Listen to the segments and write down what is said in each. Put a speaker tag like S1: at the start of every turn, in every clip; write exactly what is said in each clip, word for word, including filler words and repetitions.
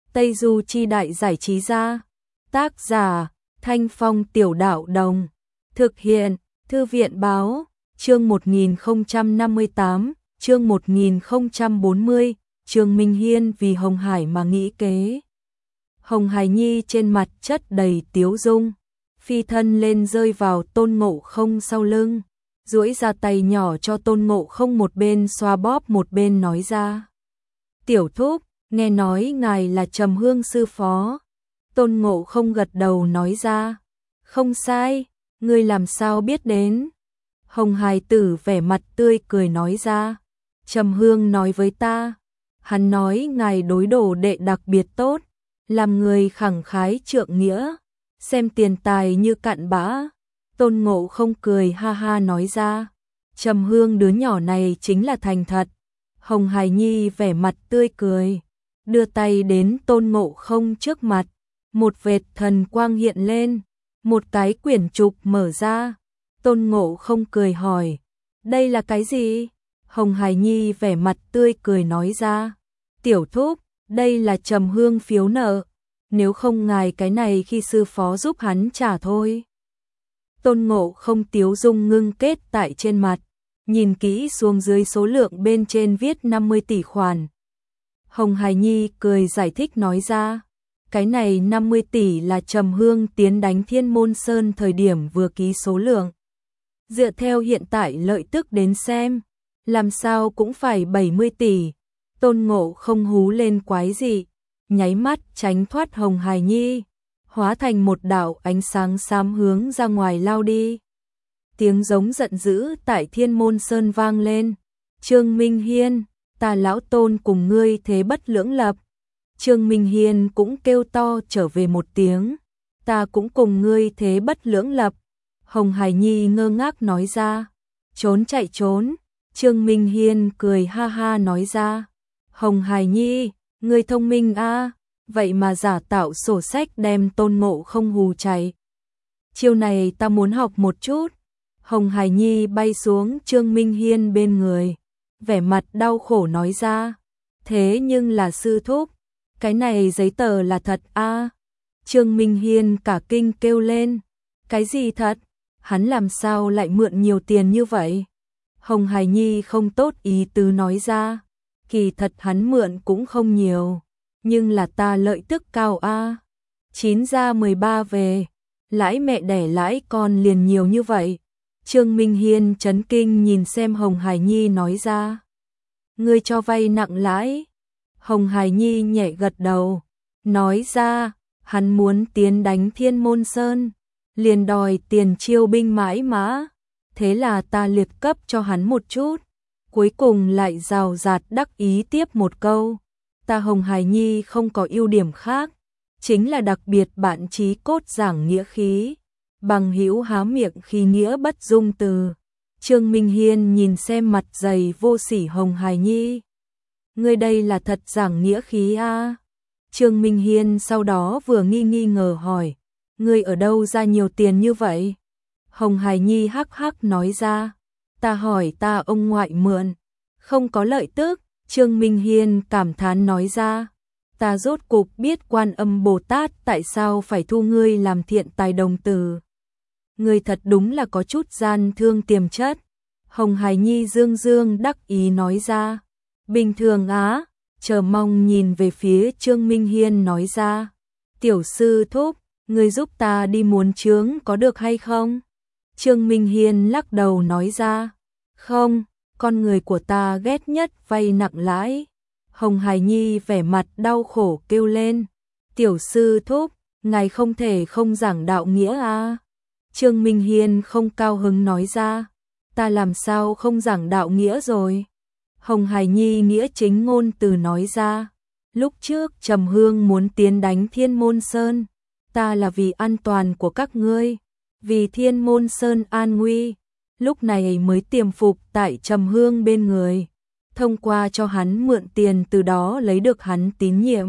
S1: Tây Du Chi Đại Giải Trí Gia. Tác giả Thanh Phong Tiểu Đạo Đồng. Thực hiện Thư viện Báo. Chương một nghìn không trăm năm mươi tám, chương một nghìn không trăm bốn mươi, Trương Minh Hiên vì Hồng Hải mà nghĩ kế. Hồng Hải Nhi trên mặt chất đầy tiếu dung, phi thân lên rơi vào Tôn Ngộ Không sau lưng, duỗi ra tay nhỏ cho Tôn Ngộ Không, một bên xoa bóp một bên nói ra: "Tiểu thúc, nghe nói ngài là Trầm Hương sư phó." Tôn Ngộ Không gật đầu nói ra: "Không sai, ngươi làm sao biết đến?" Hồng Hải tử vẻ mặt tươi cười nói ra: "Trầm Hương nói với ta, hắn nói ngài đối đồ đệ đặc biệt tốt, làm người khẳng khái trượng nghĩa, xem tiền tài như cặn bã." Tôn Ngộ Không cười ha ha nói ra: "Trầm Hương đứa nhỏ này chính là thành thật." Hồng Hải Nhi vẻ mặt tươi cười, đưa tay đến Tôn Ngộ Không trước mặt, một vệt thần quang hiện lên, một cái quyển trục mở ra. Tôn Ngộ Không cười hỏi: "Đây là cái gì?" Hồng Hải Nhi vẻ mặt tươi cười nói ra: "Tiểu thúc, đây là Trầm Hương phiếu nợ, nếu không ngài cái này khi sư phó giúp hắn trả thôi." Tôn Ngộ Không tiếu dung ngưng kết tại trên mặt, nhìn kỹ xuống dưới số lượng bên trên viết năm mươi tỷ khoản. Hồng Hải Nhi cười giải thích nói ra: "Cái này năm mươi tỷ là Trầm Hương tiến đánh Thiên Môn Sơn thời điểm vừa ký số lượng. Dựa theo hiện tại lợi tức đến xem, làm sao cũng phải bảy mươi tỷ." Tôn Ngộ Không hú lên quái dị, nháy mắt tránh thoát Hồng Hải Nhi, hóa thành một đạo ánh sáng xám hướng ra ngoài lao đi. Tiếng giống giận dữ tại Thiên Môn Sơn vang lên: "Trương Minh Hiên, ta lão Tôn cùng ngươi thế bất lưỡng lập." Trương Minh Hiên cũng kêu to trở về một tiếng: "Ta cũng cùng ngươi thế bất lưỡng lập." Hồng Hải Nhi ngơ ngác nói ra: "Trốn chạy trốn." Trương Minh Hiên cười ha ha nói ra: "Hồng Hải Nhi, ngươi thông minh a, vậy mà giả tạo sổ sách đem Tôn Ngộ Không hù chạy. Chiêu này ta muốn học một chút." Hồng Hải Nhi bay xuống Trương Minh Hiên bên người, vẻ mặt đau khổ nói ra: "Thế nhưng là sư thúc, cái này giấy tờ là thật a." Trương Minh Hiên cả kinh kêu lên: "Cái gì thật? Hắn làm sao lại mượn nhiều tiền như vậy?" Hồng Hải Nhi không tốt ý tứ nói ra: "Kỳ thật hắn mượn cũng không nhiều, nhưng là ta lợi tức cao a, chín ra mười ba về, lãi mẹ đẻ lãi con liền nhiều như vậy." Trương Minh Hiên chấn kinh nhìn xem Hồng Hải Nhi nói ra: "Ngươi cho vay nặng lãi?" Hồng Hải Nhi nhẹ gật đầu, nói ra: "Hắn muốn tiến đánh Thiên Môn Sơn, liền đòi tiền chiêu binh mãi mã, thế là ta liệt cấp cho hắn một chút." Cuối cùng lại rào rạt đắc ý tiếp một câu: "Ta Hồng Hải Nhi không có ưu điểm khác, chính là đặc biệt bạn chí cốt giảng nghĩa khí, bằng hữu há miệng khi nghĩa bất dung từ." Trương Minh Hiên nhìn xem mặt dày vô sỉ Hồng Hải Nhi: "Ngươi đây là thật giảng nghĩa khí a?" Trương Minh Hiên sau đó vừa nghi nghi ngờ hỏi: "Ngươi ở đâu ra nhiều tiền như vậy?" Hồng Hải Nhi hắc hắc nói ra: "Ta hỏi ta ông ngoại mượn, không có lợi tức." Trương Minh Hiên cảm thán nói ra: "Ta rốt cục biết Quan Âm Bồ Tát tại sao phải thu ngươi làm thiện tài đồng tử. Ngươi thật đúng là có chút gian thương tiềm chất." Hồng Hải Nhi dương dương đắc ý nói ra: "Bình thường á." Chờ mong nhìn về phía Trương Minh Hiên nói ra: "Tiểu sư thúc, ngươi giúp ta đi muốn chướng có được hay không?" Trương Minh Hiên lắc đầu nói ra: "Không, con người của ta ghét nhất vay nặng lãi." Hồng Hải Nhi vẻ mặt đau khổ kêu lên: "Tiểu sư thúc, ngài không thể không giảng đạo nghĩa à?" Trương Minh Hiên không cao hứng nói ra: "Ta làm sao không giảng đạo nghĩa rồi?" Hồng Hải Nhi nghĩa chính ngôn từ nói ra: "Lúc trước Trầm Hương muốn tiến đánh Thiên Môn Sơn, ta là vì an toàn của các ngươi, vì Thiên Môn Sơn an nguy, lúc này mới tiềm phục tại Trầm Hương bên người, thông qua cho hắn mượn tiền từ đó lấy được hắn tín nhiệm,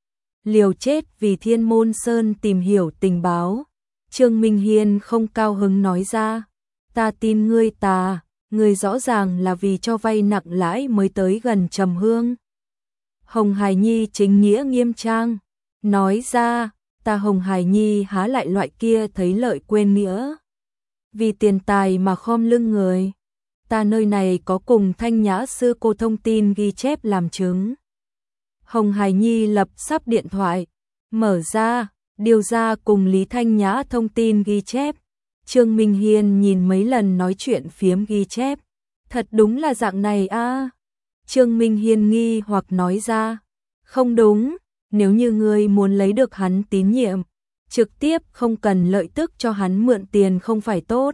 S1: liều chết vì Thiên Môn Sơn tìm hiểu tình báo." Trương Minh Hiên không cao hứng nói ra: "Ta tin ngươi tà, ngươi rõ ràng là vì cho vay nặng lãi mới tới gần Trầm Hương." Hồng Hải Nhi chính nghĩa nghiêm trang, nói ra, ta Hồng Hải Nhi há lại loại kia thấy lợi quên nghĩa. Vì tiền tài mà khom lưng người. Ta nơi này có cùng Thanh Nhã sư cô thông tin ghi chép làm chứng. Hồng Hải Nhi lập sắp điện thoại, mở ra, điều ra cùng Lý Thanh Nhã thông tin ghi chép. Trương Minh Hiên nhìn mấy lần nói chuyện phiếm ghi chép. Thật đúng là dạng này a. À. Trương Minh Hiên nghi hoặc nói ra. Không đúng, nếu như ngươi muốn lấy được hắn tín nhiệm, trực tiếp không cần lợi tức cho hắn mượn tiền không phải tốt.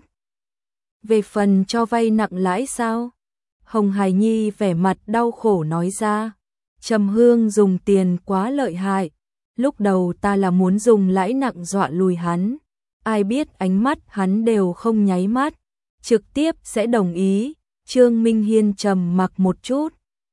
S1: Về phần cho vay nặng lãi sao? Hồng Hải Nhi vẻ mặt đau khổ nói ra. Trầm Hương dùng tiền quá lợi hại. Lúc đầu ta là muốn dùng lãi nặng dọa lùi hắn. Ai biết ánh mắt hắn đều không nháy mắt. Trực tiếp sẽ đồng ý. Trương Minh Hiên trầm mặc một chút.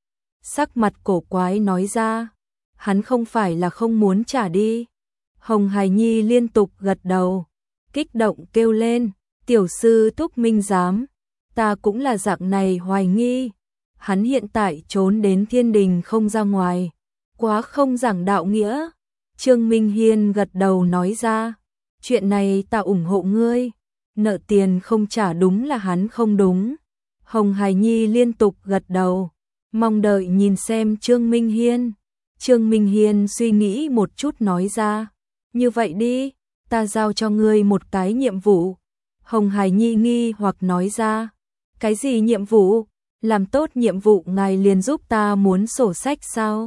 S1: Sắc mặt cổ quái nói ra. Hắn không phải là không muốn trả đi. Hồng Hải Nhi liên tục gật đầu. Kích động kêu lên. Tiểu sư Thúc Minh giám. Ta cũng là dạng này hoài nghi. Hắn hiện tại trốn đến thiên đình không ra ngoài. Quá không giảng đạo nghĩa. Trương Minh Hiên gật đầu nói ra. Chuyện này ta ủng hộ ngươi. Nợ tiền không trả đúng là hắn không đúng. Hồng Hải Nhi liên tục gật đầu. Mong đợi nhìn xem Trương Minh Hiên. Trương Minh Hiên suy nghĩ một chút nói ra. Như vậy đi, ta giao cho ngươi một cái nhiệm vụ. Hồng Hải Nhi nghi hoặc nói ra. Cái gì nhiệm vụ? Làm tốt nhiệm vụ ngài liền giúp ta muốn sổ sách sao?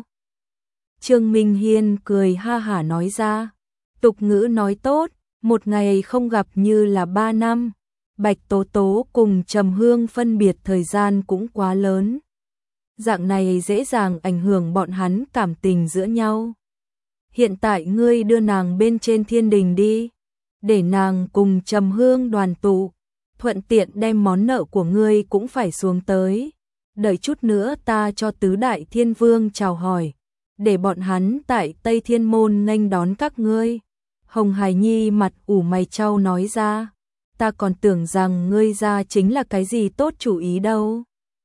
S1: Trương Minh Hiên cười ha hả nói ra. Tục ngữ nói tốt, một ngày không gặp như là ba năm. Bạch Tố Tố cùng Trầm Hương phân biệt thời gian cũng quá lớn. Dạng này dễ dàng ảnh hưởng bọn hắn cảm tình giữa nhau. Hiện tại ngươi đưa nàng bên trên thiên đình đi, để nàng cùng Trầm Hương đoàn tụ, thuận tiện đem món nợ của ngươi cũng phải xuống tới. Đợi chút nữa ta cho tứ đại thiên vương chào hỏi, để bọn hắn tại Tây Thiên Môn nghênh đón các ngươi. Hồng Hải Nhi mặt ủ mày chau nói ra. Ta còn tưởng rằng ngươi ra chính là cái gì tốt chủ ý đâu.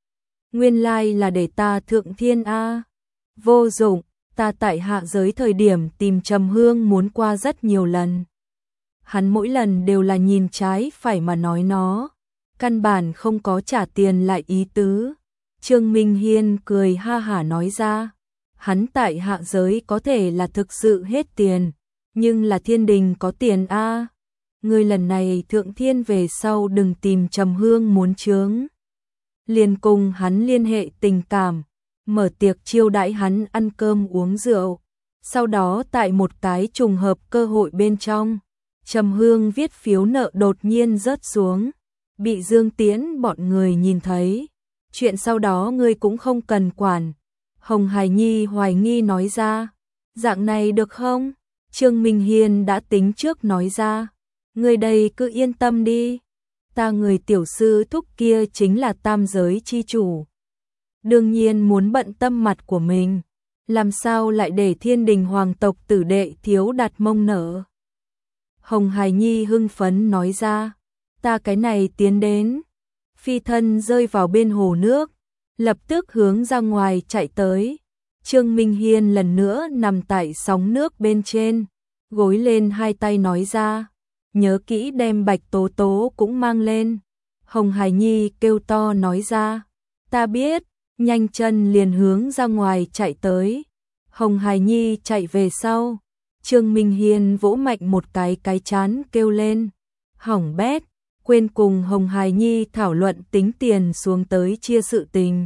S1: Nguyên lai là để ta thượng thiên a. Vô dụng, ta tại hạ giới thời điểm tìm Trầm Hương muốn qua rất nhiều lần. Hắn mỗi lần đều là nhìn trái phải mà nói nó, căn bản không có trả tiền lại ý tứ. Trương Minh Hiên cười ha hả nói ra. Hắn tại hạ giới có thể là thực sự hết tiền, nhưng là thiên đình có tiền a. Ngươi lần này thượng thiên về sau đừng tìm Trầm Hương muốn chướng. Liền cùng hắn liên hệ tình cảm, mở tiệc chiêu đãi hắn ăn cơm uống rượu. Sau đó tại một cái trùng hợp cơ hội bên trong, Trầm Hương viết phiếu nợ đột nhiên rớt xuống, bị Dương Tiễn bọn người nhìn thấy. Chuyện sau đó ngươi cũng không cần quản. Hồng Hải Nhi hoài nghi nói ra. Dạng này được không? Trương Minh Hiên đã tính trước nói ra. Ngươi đây cứ yên tâm đi. Ta người tiểu sư thúc kia chính là tam giới chi chủ. Đương nhiên muốn bận tâm mặt của mình. Làm sao lại để thiên đình hoàng tộc tử đệ thiếu đặt mông nợ. Hồng Hải Nhi hưng phấn nói ra. Ta cái này tiến đến. Phi thân rơi vào bên hồ nước, lập tức hướng ra ngoài chạy tới. Trương Minh Hiên lần nữa nằm tại sóng nước bên trên, gối lên hai tay nói ra. Nhớ kỹ đem Bạch Tố Tố cũng mang lên. Hồng Hải Nhi kêu to nói ra. Ta biết, nhanh chân liền hướng ra ngoài chạy tới. Hồng Hải Nhi chạy về sau. Trương Minh Hiên vỗ mạnh một cái cái chán kêu lên. Hỏng bét, quên cùng Hồng Hải Nhi thảo luận tính tiền xuống tới chia sự tình.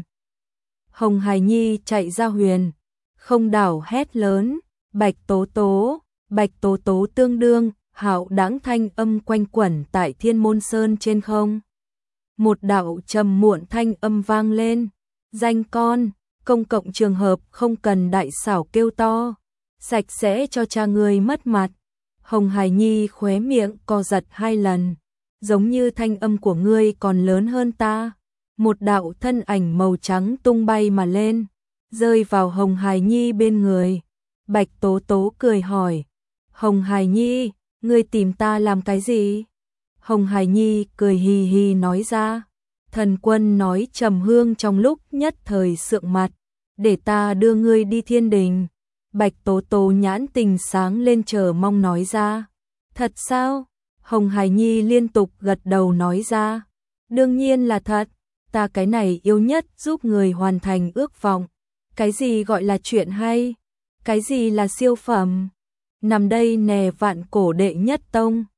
S1: Hồng Hải Nhi chạy ra huyền, không đảo hét lớn. Bạch Tố Tố, Bạch Tố Tố tương đương. Hạo đãng thanh âm quanh quẩn tại Thiên Môn Sơn trên không. Một đạo trầm muộn thanh âm vang lên. Danh con, công cộng trường hợp không cần đại xảo kêu to. Sạch sẽ cho cha người mất mặt. Hồng Hải Nhi khóe miệng co giật hai lần. Giống như thanh âm của ngươi còn lớn hơn ta. Một đạo thân ảnh màu trắng tung bay mà lên. Rơi vào Hồng Hải Nhi bên người. Bạch Tố Tố cười hỏi. Hồng Hải Nhi, ngươi tìm ta làm cái gì? Hồng Hải Nhi cười hì hì nói ra. Thần quân nói Trầm Hương trong lúc nhất thời sượng mặt, để ta đưa ngươi đi thiên đình. Bạch Tố Tố nhãn tình sáng lên chờ mong nói ra. Thật sao? Hồng Hải Nhi liên tục gật đầu nói ra. Đương nhiên là thật, ta cái này yêu nhất giúp người hoàn thành ước vọng. Cái gì gọi là chuyện hay? Cái gì là siêu phẩm? Nằm đây nè vạn cổ đệ nhất tông.